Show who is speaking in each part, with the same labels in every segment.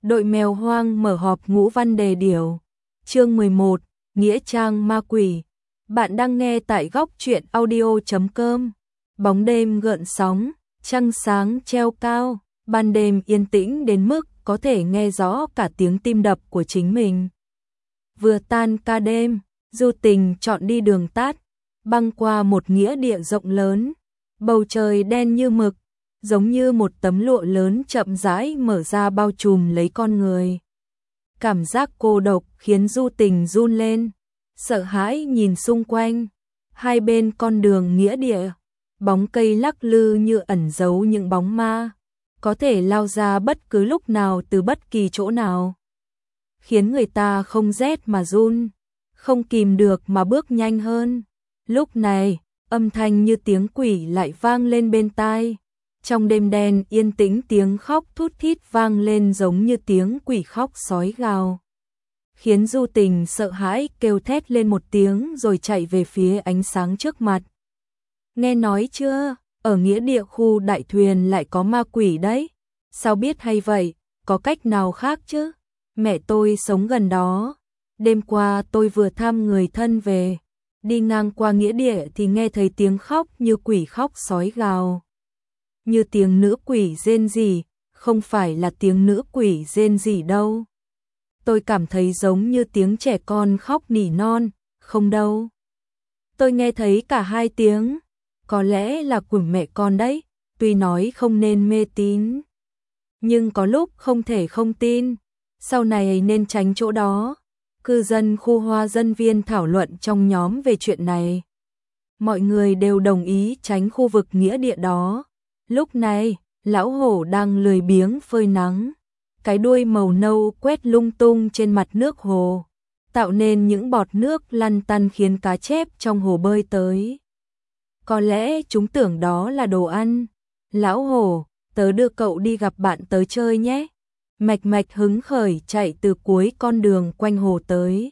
Speaker 1: Đội mèo hoang mở họp ngũ văn đề điều. Chương 11, Nghĩa trang ma quỷ. Bạn đang nghe tại góc truyện audio.com. Bóng đêm gợn sóng, trăng sáng treo cao, ban đêm yên tĩnh đến mức có thể nghe rõ cả tiếng tim đập của chính mình. Vừa tan ca đêm, Du Tình chọn đi đường tắt, băng qua một nghĩa địa rộng lớn, bầu trời đen như mực, giống như một tấm lụa lớn chậm rãi mở ra bao trùm lấy con người. Cảm giác cô độc khiến Du Tình run lên, sợ hãi nhìn xung quanh, hai bên con đường nghĩa địa, bóng cây lắc lư như ẩn giấu những bóng ma, có thể lao ra bất cứ lúc nào từ bất kỳ chỗ nào, khiến người ta không rét mà run, không kìm được mà bước nhanh hơn. Lúc này, âm thanh như tiếng quỷ lại vang lên bên tai. Trong đêm đen yên tĩnh tiếng khóc thút thít vang lên giống như tiếng quỷ khóc sói gào, khiến Du Tình sợ hãi kêu thét lên một tiếng rồi chạy về phía ánh sáng trước mặt. Nghe nói chưa, ở nghĩa địa khu Đại Thuyền lại có ma quỷ đấy. Sao biết hay vậy, có cách nào khác chứ? Mẹ tôi sống gần đó. Đêm qua tôi vừa thăm người thân về, đi ngang qua nghĩa địa thì nghe thấy tiếng khóc như quỷ khóc sói gào. Như tiếng nữ quỷ rên rỉ, không phải là tiếng nữ quỷ rên rỉ đâu. Tôi cảm thấy giống như tiếng trẻ con khóc nỉ non, không đâu. Tôi nghe thấy cả hai tiếng, có lẽ là của mẹ con đấy, tuy nói không nên mê tín. Nhưng có lúc không thể không tin, sau này nên tránh chỗ đó. Cư dân khu Hoa Dân Viên thảo luận trong nhóm về chuyện này. Mọi người đều đồng ý tránh khu vực nghĩa địa đó. Lúc này, lão hổ đang lười biếng phơi nắng, cái đuôi màu nâu quét lung tung trên mặt nước hồ, tạo nên những bọt nước lăn tăn khiến cá chép trong hồ bơi tới. Có lẽ chúng tưởng đó là đồ ăn. Lão hổ, tớ đưa cậu đi gặp bạn tớ chơi nhé. Mạch Mạch hứng khởi chạy từ cuối con đường quanh hồ tới,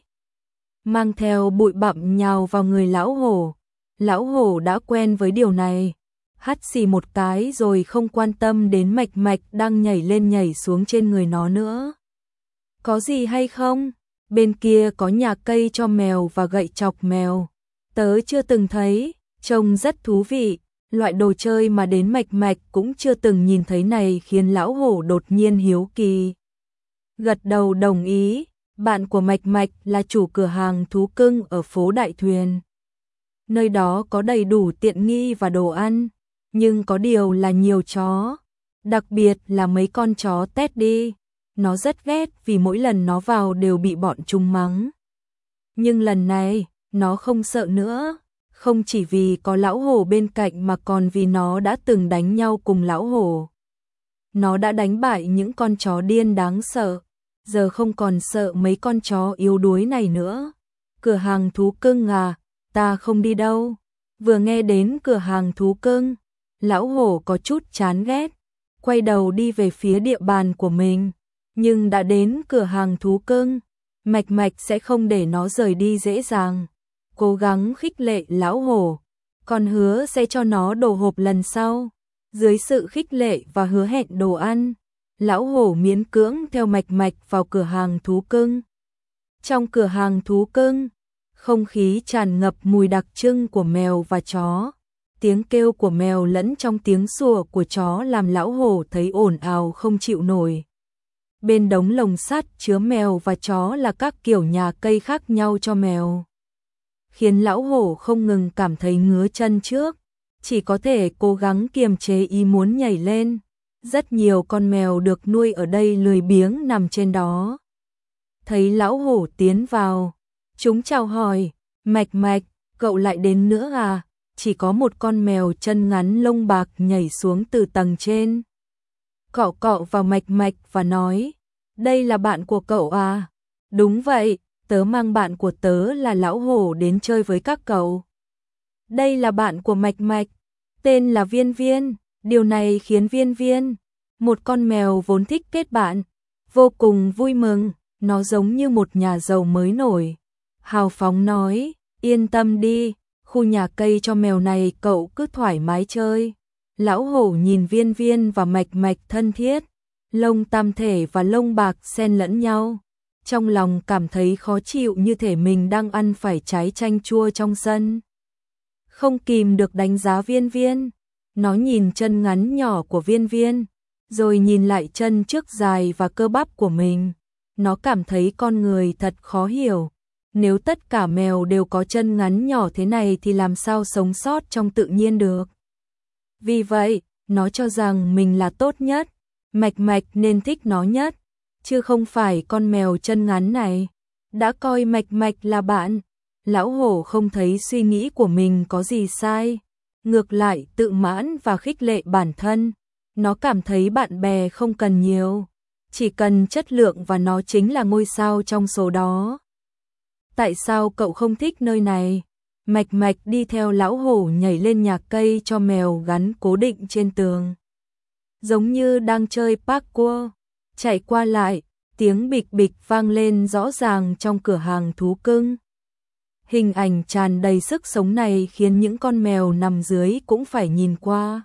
Speaker 1: mang theo bụi bặm nhào vào người lão hổ. Lão hổ đã quen với điều này, hắt xì một cái rồi không quan tâm đến Mạch Mạch đang nhảy lên nhảy xuống trên người nó nữa. Có gì hay không? Bên kia có nhà cây cho mèo và gậy chọc mèo. Tớ chưa từng thấy, trông rất thú vị. Loại đồ chơi mà đến Mạch Mạch cũng chưa từng nhìn thấy này khiến lão hổ đột nhiên hiếu kỳ. Gật đầu đồng ý, bạn của Mạch Mạch là chủ cửa hàng thú cưng ở phố Đại Thuyền. Nơi đó có đầy đủ tiện nghi và đồ ăn, nhưng có điều là nhiều chó, đặc biệt là mấy con chó Teddy. Nó rất ghét vì mỗi lần nó vào đều bị bọn chúng mắng. Nhưng lần này, nó không sợ nữa. Không chỉ vì có lão hổ bên cạnh mà còn vì nó đã từng đánh nhau cùng lão hổ. Nó đã đánh bại những con chó điên đáng sợ, giờ không còn sợ mấy con chó yếu đuối này nữa. Cửa hàng thú cưng à, ta không đi đâu. Vừa nghe đến cửa hàng thú cưng, lão hổ có chút chán ghét, quay đầu đi về phía địa bàn của mình. Nhưng đã đến cửa hàng thú cưng, Mạch Mạch sẽ không để nó rời đi dễ dàng. Cố gắng khích lệ lão hổ, còn hứa sẽ cho nó đồ hộp lần sau. Dưới sự khích lệ và hứa hẹn đồ ăn, lão hổ miễn cưỡng theo Mạch Mạch vào cửa hàng thú cưng. Trong cửa hàng thú cưng, không khí tràn ngập mùi đặc trưng của mèo và chó. Tiếng kêu của mèo lẫn trong tiếng sủa của chó làm lão hổ thấy ồn ào không chịu nổi. Bên đống lồng sắt chứa mèo và chó là các kiểu nhà cây khác nhau cho mèo, khiến lão hổ không ngừng cảm thấy ngứa chân trước, chỉ có thể cố gắng kiềm chế ý muốn nhảy lên. Rất nhiều con mèo được nuôi ở đây lười biếng nằm trên đó. Thấy lão hổ tiến vào, chúng chào hỏi, Mạch Mạch, cậu lại đến nữa à? Chỉ có một con mèo chân ngắn lông bạc nhảy xuống từ tầng trên, cọ cọ vào Mạch Mạch và nói, đây là bạn của cậu à? Đúng vậy. Tớ mang bạn của tớ là lão hổ đến chơi với các cậu. Đây là bạn của Mạch Mạch, tên là Viên Viên. Điều này khiến Viên Viên, một con mèo vốn thích kết bạn, vô cùng vui mừng. Nó giống như một nhà giàu mới nổi, hào phóng nói, yên tâm đi, khu nhà cây cho mèo này cậu cứ thoải mái chơi. Lão hổ nhìn Viên Viên và Mạch Mạch thân thiết, lông tam thể và lông bạc xen lẫn nhau. Trong lòng cảm thấy khó chịu như thể mình đang ăn phải trái chanh chua trong sân. Không kìm được đánh giá Viên Viên. Nó nhìn chân ngắn nhỏ của Viên Viên, rồi nhìn lại chân trước dài và cơ bắp của mình. Nó cảm thấy con người thật khó hiểu. Nếu tất cả mèo đều có chân ngắn nhỏ thế này thì làm sao sống sót trong tự nhiên được. Vì vậy, nó cho rằng mình là tốt nhất, Mạch Mạch nên thích nó nhất, chứ không phải con mèo chân ngắn này. Đã coi Mạch Mạch là bạn, lão hổ không thấy suy nghĩ của mình có gì sai. Ngược lại tự mãn và khích lệ bản thân. Nó cảm thấy bạn bè không cần nhiều, chỉ cần chất lượng và nó chính là ngôi sao trong số đó. Tại sao cậu không thích nơi này? Mạch Mạch đi theo lão hổ nhảy lên nhà cây cho mèo gắn cố định trên tường. Giống như đang chơi parkour, chạy qua lại, tiếng bịch bịch vang lên rõ ràng trong cửa hàng thú cưng. Hình ảnh tràn đầy sức sống này khiến những con mèo nằm dưới cũng phải nhìn qua.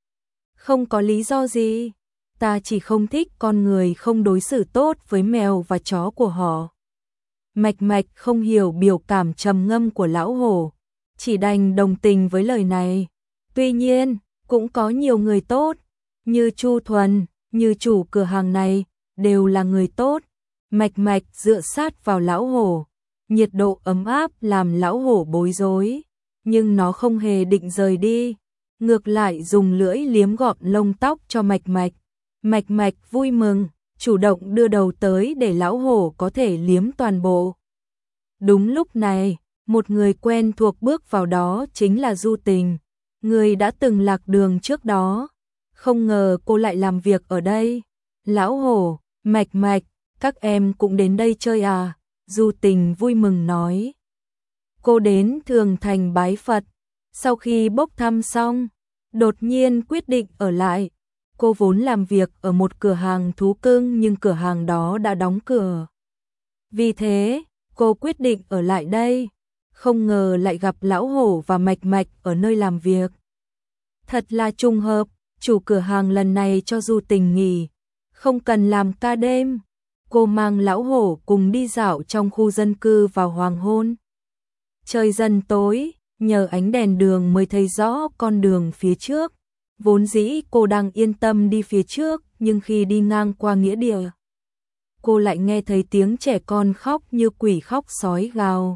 Speaker 1: Không có lý do gì, ta chỉ không thích con người không đối xử tốt với mèo và chó của họ. Mạch Mạch không hiểu biểu cảm trầm ngâm của lão hổ, chỉ đành đồng tình với lời này. Tuy nhiên, cũng có nhiều người tốt, như Chu Thuần, như chủ cửa hàng này, đều là người tốt. Mạch Mạch dựa sát vào lão hổ, nhiệt độ ấm áp làm lão hổ bối rối, nhưng nó không hề định rời đi, ngược lại dùng lưỡi liếm gọn lông tóc cho Mạch Mạch. Mạch Mạch vui mừng, chủ động đưa đầu tới để lão hổ có thể liếm toàn bộ. Đúng lúc này, một người quen thuộc bước vào, đó chính là Du Tình, người đã từng lạc đường trước đó. Không ngờ cô lại làm việc ở đây. Lão hổ, Mạch Mạch, các em cũng đến đây chơi à? Du Tình vui mừng nói. Cô đến Thường Thành bái Phật, sau khi bốc thăm xong, đột nhiên quyết định ở lại. Cô vốn làm việc ở một cửa hàng thú cưng nhưng cửa hàng đó đã đóng cửa. Vì thế, cô quyết định ở lại đây. Không ngờ lại gặp lão hổ và Mạch Mạch ở nơi làm việc. Thật là trùng hợp, chủ cửa hàng lần này cho Du Tình nghỉ, không cần làm ca đêm. Cô mang lão hổ cùng đi dạo trong khu dân cư vào hoàng hôn. Trời dần tối, nhờ ánh đèn đường mới thấy rõ con đường phía trước. Vốn dĩ cô đang yên tâm đi phía trước, nhưng khi đi ngang qua nghĩa địa, cô lại nghe thấy tiếng trẻ con khóc như quỷ khóc sói gào.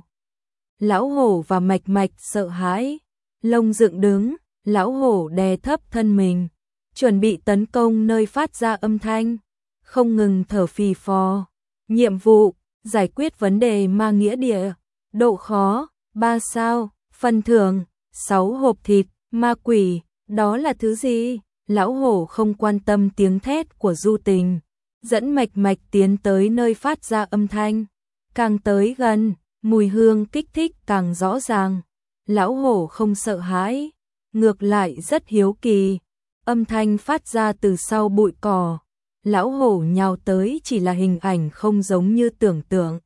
Speaker 1: Lão hổ và Mạch Mạch sợ hãi, lông dựng đứng, lão hổ đè thấp thân mình, chuẩn bị tấn công nơi phát ra âm thanh, không ngừng thở phì phò. Nhiệm vụ, giải quyết vấn đề ma nghĩa địa, độ khó, 3 sao, phần thưởng, 6 hộp thịt, ma quỷ, đó là thứ gì? Lão hổ không quan tâm tiếng thét của Du Tình, dẫn Mạch Mạch tiến tới nơi phát ra âm thanh. Càng tới gần, mùi hương kích thích càng rõ ràng. Lão hổ không sợ hãi, ngược lại rất hiếu kỳ. Âm thanh phát ra từ sau bụi cỏ. Lão hổ nhào tới chỉ là hình ảnh không giống như tưởng tượng.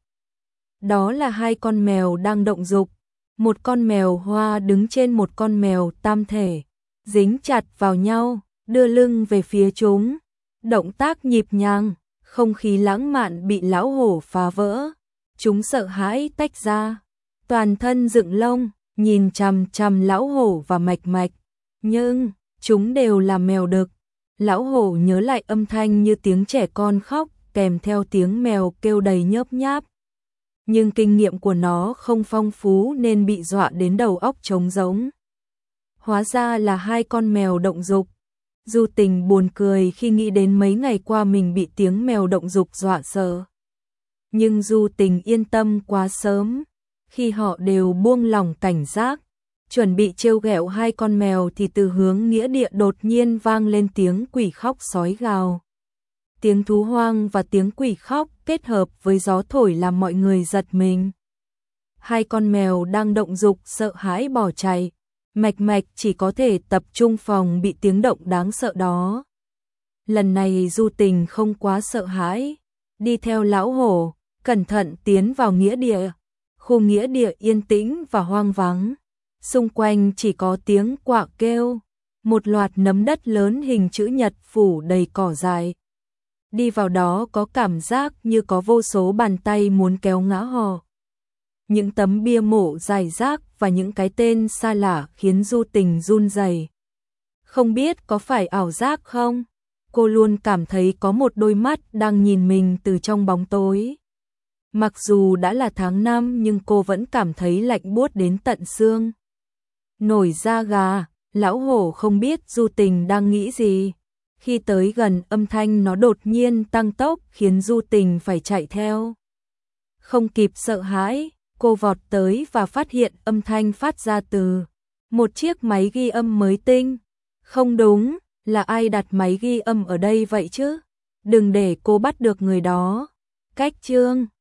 Speaker 1: Đó là hai con mèo đang động dục. Một con mèo hoa đứng trên một con mèo tam thể, dính chặt vào nhau, đưa lưng về phía chúng. Động tác nhịp nhàng, không khí lãng mạn bị lão hổ phá vỡ. Chúng sợ hãi tách ra, toàn thân dựng lông, nhìn chằm chằm lão hổ và Mạch Mạch. Nhưng, chúng đều là mèo đực. Lão hổ nhớ lại âm thanh như tiếng trẻ con khóc, kèm theo tiếng mèo kêu đầy nhớp nháp. Nhưng kinh nghiệm của nó không phong phú nên bị dọa đến đầu óc trống rỗng. Hóa ra là hai con mèo động dục. Du Tình buồn cười khi nghĩ đến mấy ngày qua mình bị tiếng mèo động dục dọa sợ. Nhưng Du Tình yên tâm quá sớm, khi họ đều buông lỏng cảnh giác, chuẩn bị trêu ghẹo hai con mèo thì từ hướng nghĩa địa đột nhiên vang lên tiếng quỷ khóc sói gào. Tiếng thú hoang và tiếng quỷ khóc kết hợp với gió thổi làm mọi người giật mình. Hai con mèo đang động dục sợ hãi bỏ chạy, Mạch Mạch chỉ có thể tập trung phòng bị tiếng động đáng sợ đó. Lần này Du Tình không quá sợ hãi, đi theo lão hổ, cẩn thận tiến vào nghĩa địa. Khu nghĩa địa yên tĩnh và hoang vắng, xung quanh chỉ có tiếng quạ kêu, một loạt nấm đất lớn hình chữ nhật phủ đầy cỏ dại. đi vào đó có cảm giác như có vô số bàn tay muốn kéo ngã họ. Những tấm bia mộ rải rác và những cái tên xa lạ khiến Du Tình run rẩy. Không biết có phải ảo giác không? Cô luôn cảm thấy có một đôi mắt đang nhìn mình từ trong bóng tối. Mặc dù đã là tháng 5 nhưng cô vẫn cảm thấy lạnh buốt đến tận xương. Nổi da gà, lão hổ không biết Du Tình đang nghĩ gì. Khi tới gần âm thanh nó đột nhiên tăng tốc khiến Du Tình phải chạy theo. Không kịp sợ hãi, cô vọt tới và phát hiện âm thanh phát ra từ một chiếc máy ghi âm mới tinh. Không đúng, là ai đặt máy ghi âm ở đây vậy chứ? Đừng để cô bắt được người đó. Cách chương